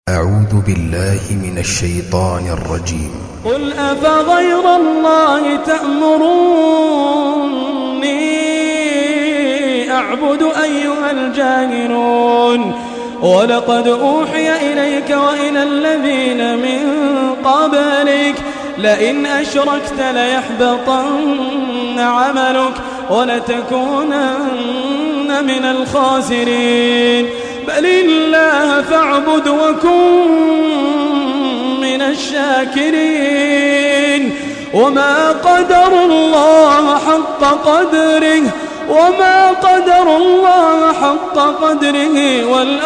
أعوذ بالله من الشيطان الرجيم. قل أفغير الله تأمروني أعبد أيها الجاهلون ولقد أوحي إليك وإلى الذين من قبلك لئن أشركت ليحبطن عملك ولتكونن من الخاسرين بل الله فاعبد وكن من الشاكرين وما قدروا الله حق قدره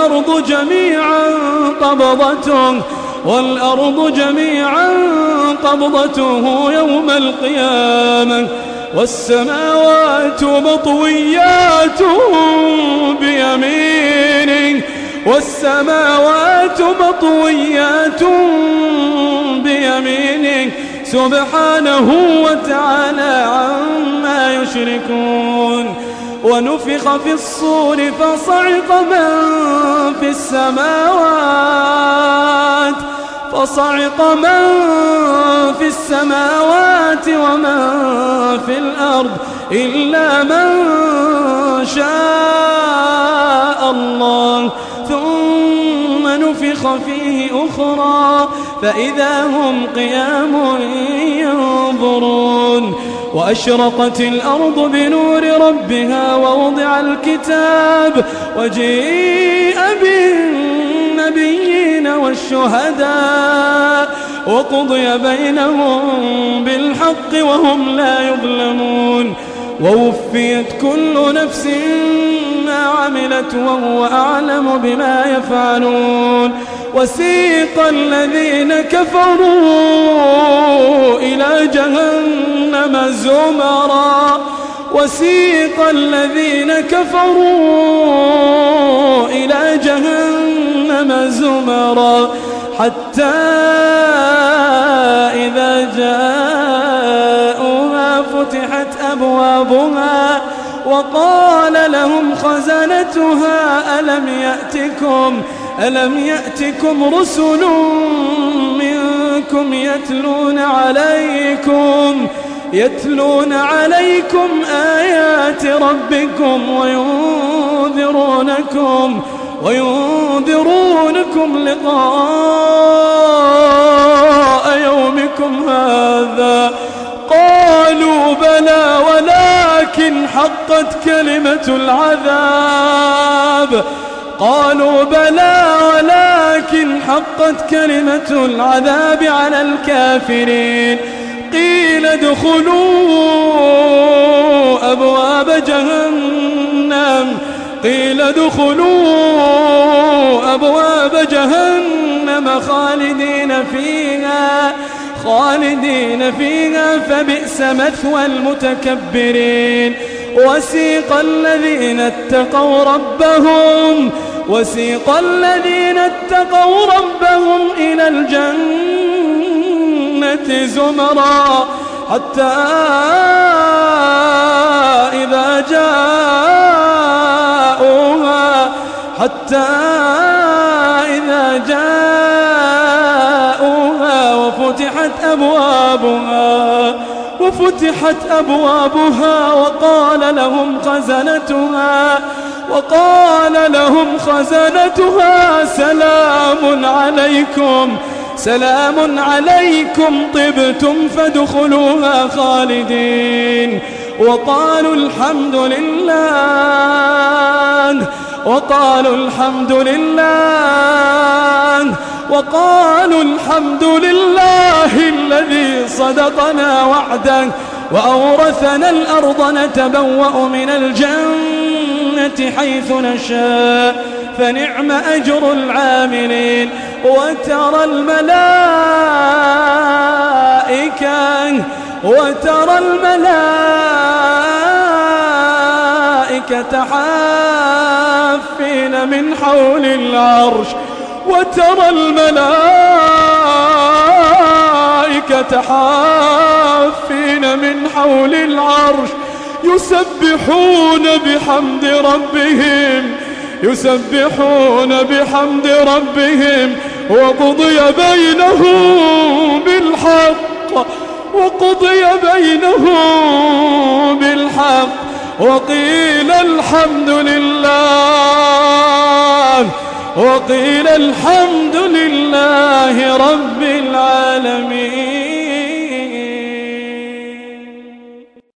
والأرض جميعا قبضته يوم القيامة والسماوات مطويات بيمينه سبحانه وتعالى عما يشركون ونفخ في الصور فصعق من في السماوات ومن في الأرض إلا من شاء الله ثم نفخ فيه أخرى فإذا هم قيام ينظرون وأشرقت الأرض بنور ربها ووضع الكتاب وجيء بالنبيين والشهداء وقضي بينهم بالحق وهم لا يظلمون ووفيت كل نفس ما عملت وهو أعلم بما يفعلون وسيق الذين كفروا إلى جهنم زمرا حتى إذا جاءوها فتحت أبوابها وقال لهم خزنتها ألم يأتكم رسل منكم يتلون عليكم آيات ربكم وينذرونكم لقاء يومكم هذا قالوا بلى ولكن حقت كلمة العذاب على الكافرين قيل ادخلوا أبواب جهنم خالدين فيها فبئس مثوى المتكبرين وسيق الذين اتقوا ربهم إلى الجنة زمرا حتى إذا جاءوها وفتحت أبوابها وقال لهم خزنتها سلام عليكم طبتم فادخلوها خالدين وقالوا الحمد لله الذي صدقنا وعده وأورثنا الأرض نتبوأ من الجنة حيث نشاء فنعم أجر العاملين وترى الملائكة حافين من حول العرش يسبحون بحمد ربهم وقضي بينهم بالحق وقيل الحمد لله